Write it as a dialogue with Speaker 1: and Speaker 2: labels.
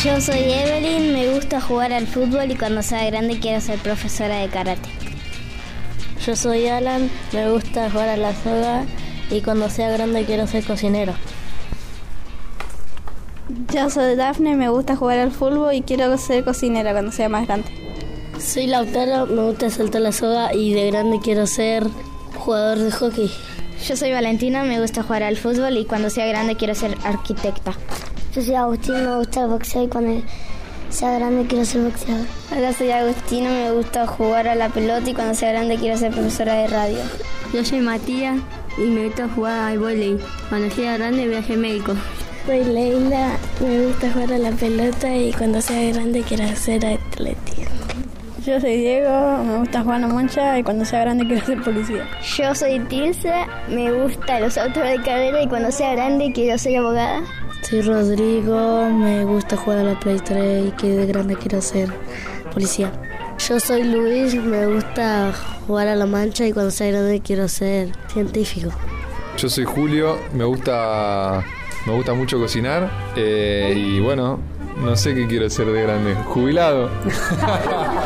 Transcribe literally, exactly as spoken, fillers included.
Speaker 1: Yo soy Evelyn, me gusta jugar al fútbol y cuando sea grande quiero ser profesora de karate.
Speaker 2: Yo soy Alan, me gusta jugar a la soga y cuando sea grande quiero ser cocinero.
Speaker 3: Yo soy Dafne, me gusta jugar al fútbol y quiero ser cocinera cuando sea más grande.
Speaker 2: Soy Lautaro, me gusta saltar la soga y de grande quiero ser jugador de hockey.
Speaker 1: Yo soy Valentina, me gusta jugar al fútbol y cuando sea grande quiero ser arquitecta.
Speaker 4: Yo soy Agustín, me gusta el boxeo y cuando sea grande quiero ser boxeador.
Speaker 1: Hola, soy Agustina, me gusta jugar a la pelota y cuando sea grande quiero ser profesora de radio.
Speaker 5: Yo soy Matías y me gusta jugar al vóley. Cuando sea grande voy a ser médico.
Speaker 6: Soy Leila, me gusta jugar a la pelota y cuando sea grande quiero hacer atletismo.
Speaker 3: Yo soy Diego, me gusta jugar a la mancha y cuando sea grande quiero ser policía.
Speaker 1: Yo soy Tirsa, me gustan los autos de carrera y cuando sea grande quiero ser abogada.
Speaker 2: Soy Rodrigo, me gusta jugar a la Play tres y que de grande quiero ser policía. Yo soy Luis, me gusta jugar a la mancha y cuando sea grande quiero ser científico.
Speaker 7: Yo soy Julio, me gusta me gusta mucho cocinar eh, y bueno, no sé qué quiero ser de grande. Jubilado.